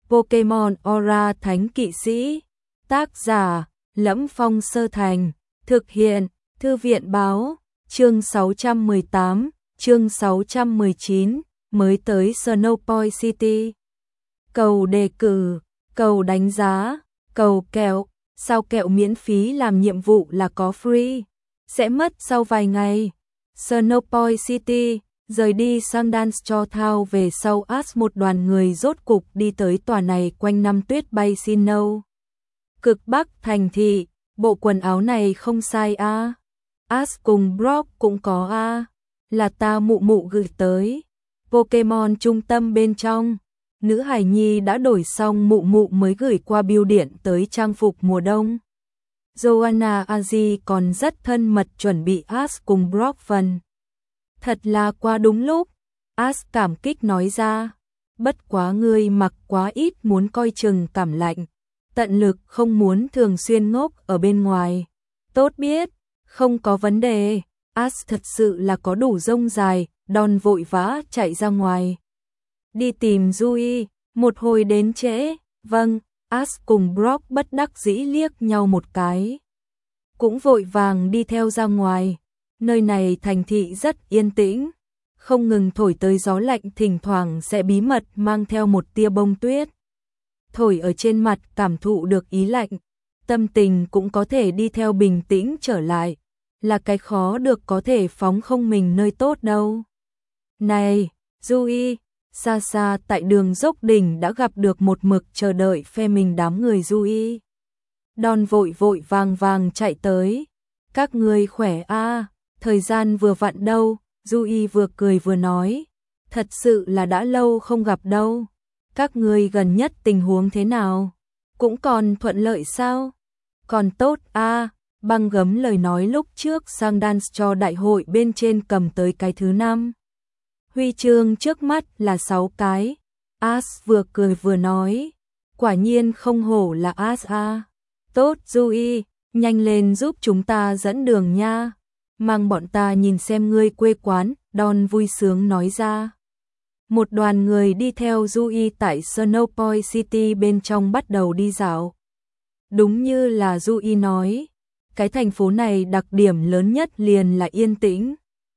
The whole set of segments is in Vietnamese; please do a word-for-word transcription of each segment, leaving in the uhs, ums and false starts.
Pokemon Aura Thánh Kỵ Sĩ. Tác giả Lẫm Phong Sơ Thành. Thực hiện Thư viện Báo. Chương sáu trăm mười tám, chương sáu trăm mười chín, mới tới Snowpoint City. Cầu đề cử, cầu đánh giá, cầu kẹo, sao kẹo miễn phí làm nhiệm vụ là có free, sẽ mất sau vài ngày. Snowpoint City, rời đi Sundance cho thao về sau Ash một đoàn người rốt cục đi tới tòa này quanh năm tuyết bay Sinnoh. Cực Bắc thành thị, bộ quần áo này không sai a. À. Ash cùng Brock cũng có a, à. Là ta mụ mụ gửi tới. Pokemon trung tâm bên trong, nữ hài nhi đã đổi xong mụ mụ mới gửi qua bưu điện tới trang phục mùa đông. Joanna Aji còn rất thân mật chuẩn bị Ash cùng Brock phần. Thật là qua đúng lúc, Ash cảm kích nói ra, bất quá ngươi mặc quá ít muốn coi chừng cảm lạnh, tận lực không muốn thường xuyên ngốc ở bên ngoài. Tốt biết, không có vấn đề. Ash thật sự là có đủ rông dài, Don vội vã chạy ra ngoài. Đi tìm Yui, một hồi đến trễ. Vâng, Ash cùng Brock bất đắc dĩ liếc nhau một cái. Cũng vội vàng đi theo ra ngoài. Nơi này thành thị rất yên tĩnh, không ngừng thổi tới gió lạnh thỉnh thoảng sẽ bí mật mang theo một tia bông tuyết. Thổi ở trên mặt cảm thụ được ý lạnh, tâm tình cũng có thể đi theo bình tĩnh trở lại, là cái khó được có thể phóng không mình nơi tốt đâu. Này, Yui, xa xa tại đường dốc đỉnh đã gặp được một mực chờ đợi phe mình đám người Yui. Don vội vội vàng vàng chạy tới. Các người khỏe a, à, thời gian vừa vặn đâu. Yui vừa cười vừa nói, thật sự là đã lâu không gặp đâu. Các người gần nhất tình huống thế nào? Cũng còn thuận lợi sao? Còn tốt a, à, băng gấm lời nói lúc trước sang dance cho đại hội bên trên cầm tới cái thứ năm. Huy chương trước mắt là sáu cái. Ash vừa cười vừa nói, quả nhiên không hổ là Ash a. À. Tốt Yui, nhanh lên giúp chúng ta dẫn đường nha. Mang bọn ta nhìn xem ngươi quê quán, Don vui sướng nói ra. Một đoàn người đi theo Yui tại Snowpoint City bên trong bắt đầu đi dạo. Đúng như là Yui nói, cái thành phố này đặc điểm lớn nhất liền là yên tĩnh.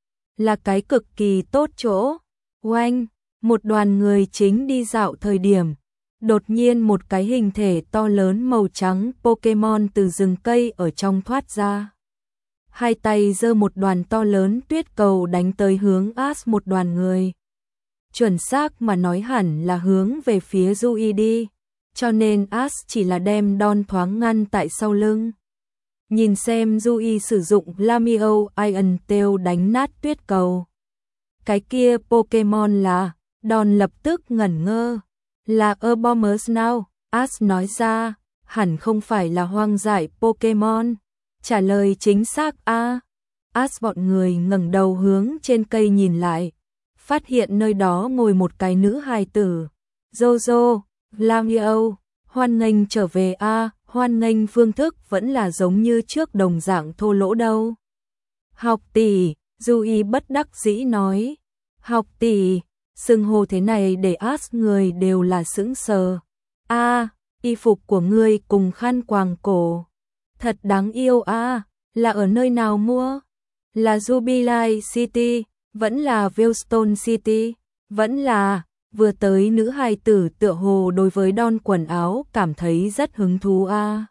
Là cái cực kỳ tốt chỗ. Oanh, một đoàn người chính đi dạo thời điểm, đột nhiên một cái hình thể to lớn màu trắng Pokemon từ rừng cây ở trong thoát ra. Hai tay giơ một đoàn to lớn tuyết cầu đánh tới hướng Ash một đoàn người. Chuẩn xác mà nói hẳn là hướng về phía Yui đi, cho nên Ash chỉ là đem Don thoáng ngăn tại sau lưng. Nhìn xem Yui sử dụng Lamiao Iron Tail đánh nát tuyết cầu. Cái kia Pokemon là, Don lập tức ngẩn ngơ. Là Abomasnow, Ash nói ra, hẳn không phải là hoang dại Pokemon. Trả lời chính xác a. À. Ash bọn người ngẩng đầu hướng trên cây nhìn lại, phát hiện nơi đó ngồi một cái nữ hài tử. Jojo, Lamiao, hoan nghênh trở về a, à, hoan nghênh phương thức vẫn là giống như trước đồng dạng thô lỗ đâu. Học tỷ, Yui bất đắc dĩ nói. Học tỷ, xưng hô thế này để Ash người đều là sững sờ. A, à, y phục của ngươi cùng khăn quàng cổ. Thật đáng yêu a, à, là ở nơi nào mua? Là Jubilee City, vẫn là Veilstone City, vẫn là, vừa tới nữ hài tử tựa hồ đối với Don quần áo cảm thấy rất hứng thú a. À.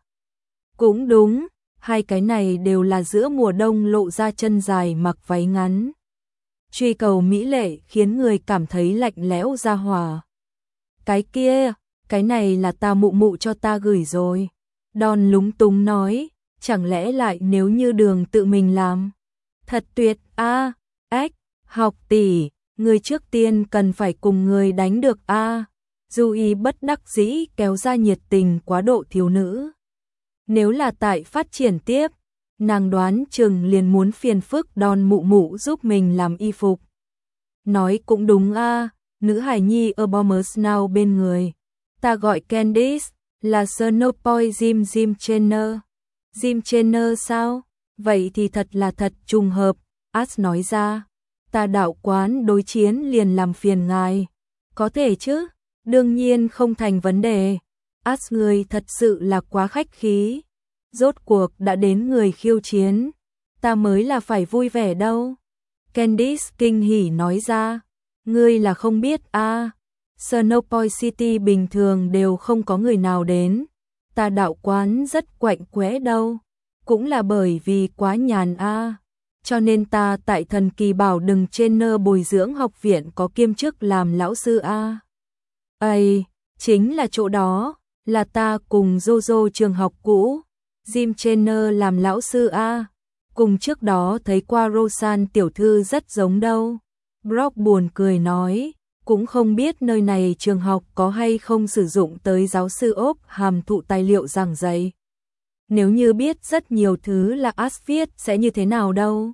Cũng đúng, hai cái này đều là giữa mùa đông lộ ra chân dài mặc váy ngắn. Truy cầu mỹ lệ khiến người cảm thấy lạnh lẽo ra hỏa. Cái kia, cái này là ta mụ mụ cho ta gửi rồi. Don lúng túng nói, chẳng lẽ lại nếu như đường tự mình làm. Thật tuyệt a, à, ếch, học tỷ, người trước tiên cần phải cùng người đánh được a. À. Yui bất đắc dĩ kéo ra nhiệt tình quá độ thiếu nữ. Nếu là tại phát triển tiếp, nàng đoán chừng liền muốn phiền phức Don mụ mụ giúp mình làm y phục. Nói cũng đúng a, à, nữ hài nhi Abomasnow bên người. Ta gọi Candice, là Snowpoint Jim Jim Trainer. Jim Trainer sao? Vậy thì thật là thật trùng hợp, Ash nói ra. Ta đạo quán đối chiến liền làm phiền ngài. Có thể chứ? Đương nhiên không thành vấn đề. As, người thật sự là quá khách khí. Rốt cuộc đã đến người khiêu chiến, ta mới là phải vui vẻ đâu. Candice kinh hỉ nói ra, ngươi là không biết à, Snowpoint City bình thường đều không có người nào đến, ta đạo quán rất quạnh quẽ đâu, cũng là bởi vì quá nhàn à, cho nên ta tại Thần Kỳ Bảo Đừng trên nơ bồi dưỡng học viện có kiêm chức làm lão sư à. Ây, chính là chỗ đó, là ta cùng Jojo trường học cũ, Jim Trainer làm lão sư a, cùng trước đó thấy qua Rosan tiểu thư rất giống đâu. Brock buồn cười nói, cũng không biết nơi này trường học có hay không sử dụng tới giáo sư ốp hàm thụ tài liệu giảng dạy. Nếu như biết rất nhiều thứ là As viết sẽ như thế nào đâu.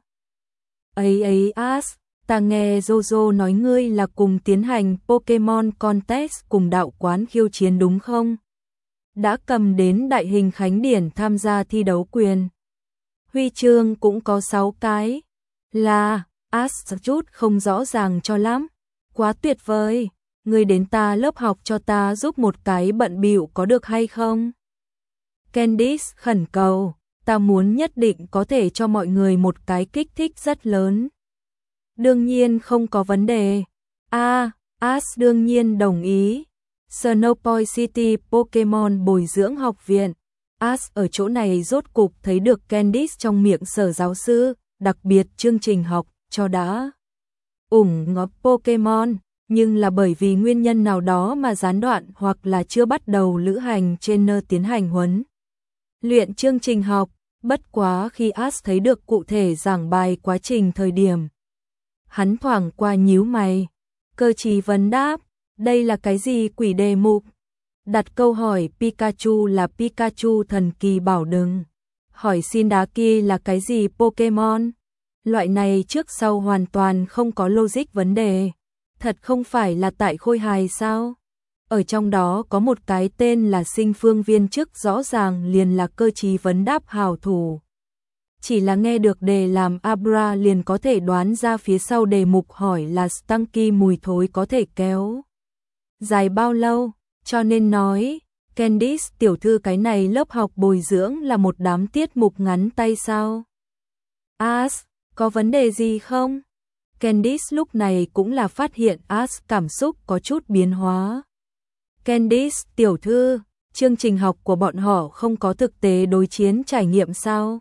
Ấy ấy As, ta nghe Jojo nói ngươi là cùng tiến hành Pokemon Contest cùng đạo quán khiêu chiến đúng không? Đã cầm đến đại hình khánh điển tham gia thi đấu quyền. Huy chương cũng có sáu cái. Là, As chút không rõ ràng cho lắm. Quá tuyệt vời, ngươi đến ta lớp học cho ta giúp một cái bận bịu có được hay không? Candice khẩn cầu, ta muốn nhất định có thể cho mọi người một cái kích thích rất lớn. Đương nhiên không có vấn đề. A, As đương nhiên đồng ý. Snowpoint City Pokemon bồi dưỡng học viện. As ở chỗ này rốt cục thấy được Candice trong miệng sở giáo sư, đặc biệt chương trình học cho đã ủng ngập Pokemon, nhưng là bởi vì nguyên nhân nào đó mà gián đoạn hoặc là chưa bắt đầu lữ hành trên nơi tiến hành huấn luyện chương trình học. Bất quá khi As thấy được cụ thể giảng bài quá trình thời điểm, hắn thoảng qua nhíu mày, cơ trí vấn đáp, đây là cái gì quỷ đề mục? Đặt câu hỏi Pikachu là Pikachu Thần Kỳ Bảo Đừng. Hỏi xin đá kia là cái gì Pokemon? Loại này trước sau hoàn toàn không có logic vấn đề. Thật không phải là tại khôi hài sao? Ở trong đó có một cái tên là sinh phương viên chức rõ ràng liền là cơ trí vấn đáp hảo thủ. Chỉ là nghe được đề làm Abra liền có thể đoán ra phía sau đề mục hỏi là Stunky mùi thối có thể kéo dài bao lâu, cho nên nói, Candice tiểu thư cái này lớp học bồi dưỡng là một đám tiết mục ngắn tay sao? As, có vấn đề gì không? Candice lúc này cũng là phát hiện As cảm xúc có chút biến hóa. Candice tiểu thư, chương trình học của bọn họ không có thực tế đối chiến trải nghiệm sao?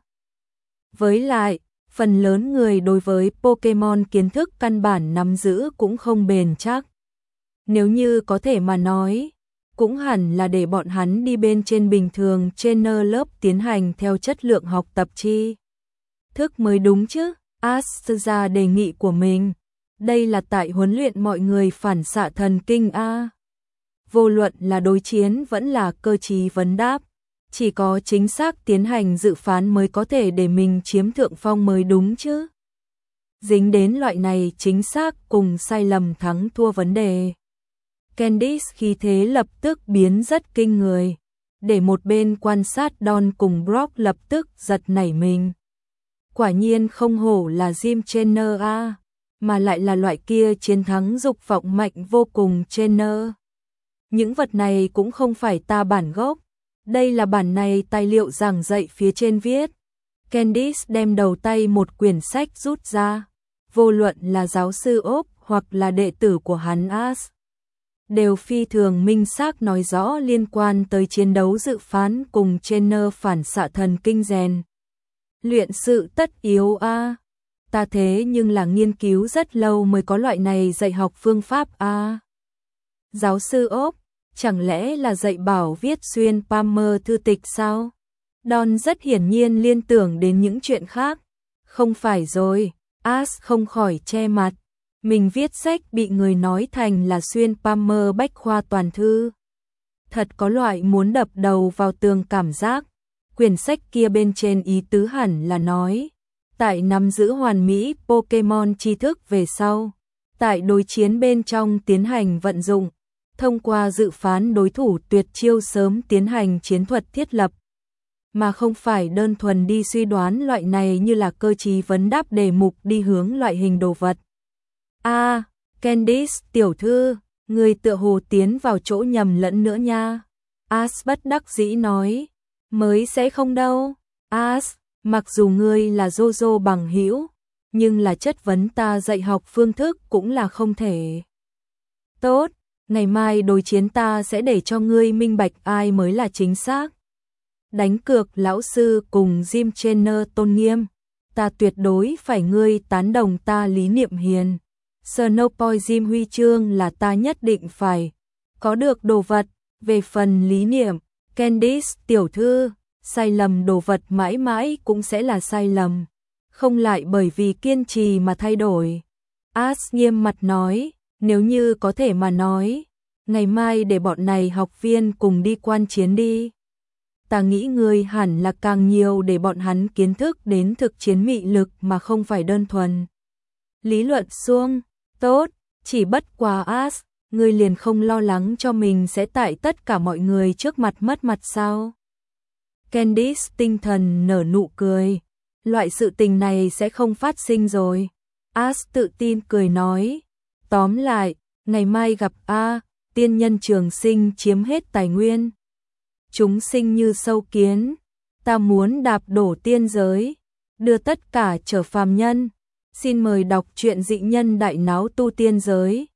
Với lại, phần lớn người đối với Pokemon kiến thức căn bản nắm giữ cũng không bền chắc. Nếu như có thể mà nói, cũng hẳn là để bọn hắn đi bên trên bình thường trainer lớp tiến hành theo chất lượng học tập chi thức mới đúng chứ. As ra đề nghị của mình, đây là tại huấn luyện mọi người phản xạ thần kinh a. Vô luận là đối chiến vẫn là cơ trí vấn đáp, chỉ có chính xác tiến hành dự phán mới có thể để mình chiếm thượng phong mới đúng chứ. Dính đến loại này chính xác cùng sai lầm thắng thua vấn đề. Candice khí thế lập tức biến rất kinh người, để một bên quan sát Don cùng Brock lập tức giật nảy mình. Quả nhiên không hổ là Jim Trainer a, mà lại là loại kia chiến thắng dục vọng mạnh vô cùng Trainer. Những vật này cũng không phải ta bản gốc, đây là bản này tài liệu giảng dạy phía trên viết. Candice đem đầu tay một quyển sách rút ra, vô luận là giáo sư ốp hoặc là đệ tử của hắn As, đều phi thường minh xác nói rõ liên quan tới chiến đấu dự phán cùng trainer phản xạ thần kinh rèn luyện sự tất yếu a. Ta thế nhưng là nghiên cứu rất lâu mới có loại này dạy học phương pháp a. Giáo sư ốp, chẳng lẽ là dạy bảo viết xuyên Palmer thư tịch sao? Don rất hiển nhiên liên tưởng đến những chuyện khác. Không phải rồi, As không khỏi che mặt. Mình viết sách bị người nói thành là xuyên Palmer bách khoa toàn thư. Thật có loại muốn đập đầu vào tường cảm giác. Quyển sách kia bên trên ý tứ hẳn là nói, tại nắm giữ hoàn mỹ Pokemon tri thức về sau, tại đối chiến bên trong tiến hành vận dụng, thông qua dự phán đối thủ tuyệt chiêu sớm tiến hành chiến thuật thiết lập, mà không phải đơn thuần đi suy đoán loại này như là cơ trí vấn đáp đề mục đi hướng loại hình đồ vật. A, Candice tiểu thư, Ngươi tựa hồ tiến vào chỗ nhầm lẫn nữa nha. As bất đắc dĩ nói, mới sẽ không đâu. As, mặc dù ngươi là Jojo bằng hữu, nhưng là chất vấn ta dạy học phương thức cũng là không thể. Tốt, ngày mai đối chiến ta sẽ để cho ngươi minh bạch ai mới là chính xác. Đánh cược lão sư cùng Jim Trainer tôn nghiêm, ta tuyệt đối phải ngươi tán đồng ta lý niệm hiền. Snowpoint Jim huy chương là ta nhất định phải có được đồ vật. Về phần lý niệm, Candice tiểu thư, sai lầm đồ vật mãi mãi cũng sẽ là sai lầm, không lại bởi vì kiên trì mà thay đổi. As nghiêm mặt nói, nếu như có thể mà nói, ngày mai để bọn này học viên cùng đi quan chiến đi. Ta nghĩ ngươi hẳn là càng nhiều để bọn hắn kiến thức đến thực chiến mị lực mà không phải đơn thuần lý luận suông. Tốt, chỉ bất quá As, ngươi liền không lo lắng cho mình sẽ tại tất cả mọi người trước mặt mất mặt sao? Candice tinh thần nở nụ cười, loại sự tình này sẽ không phát sinh rồi. As tự tin cười nói, tóm lại, ngày mai gặp A, tiên nhân trường sinh chiếm hết tài nguyên. Chúng sinh như sâu kiến, ta muốn đạp đổ tiên giới, đưa tất cả trở phàm nhân. Xin mời đọc truyện Dị Nhân Đại Náo Tu Tiên Giới.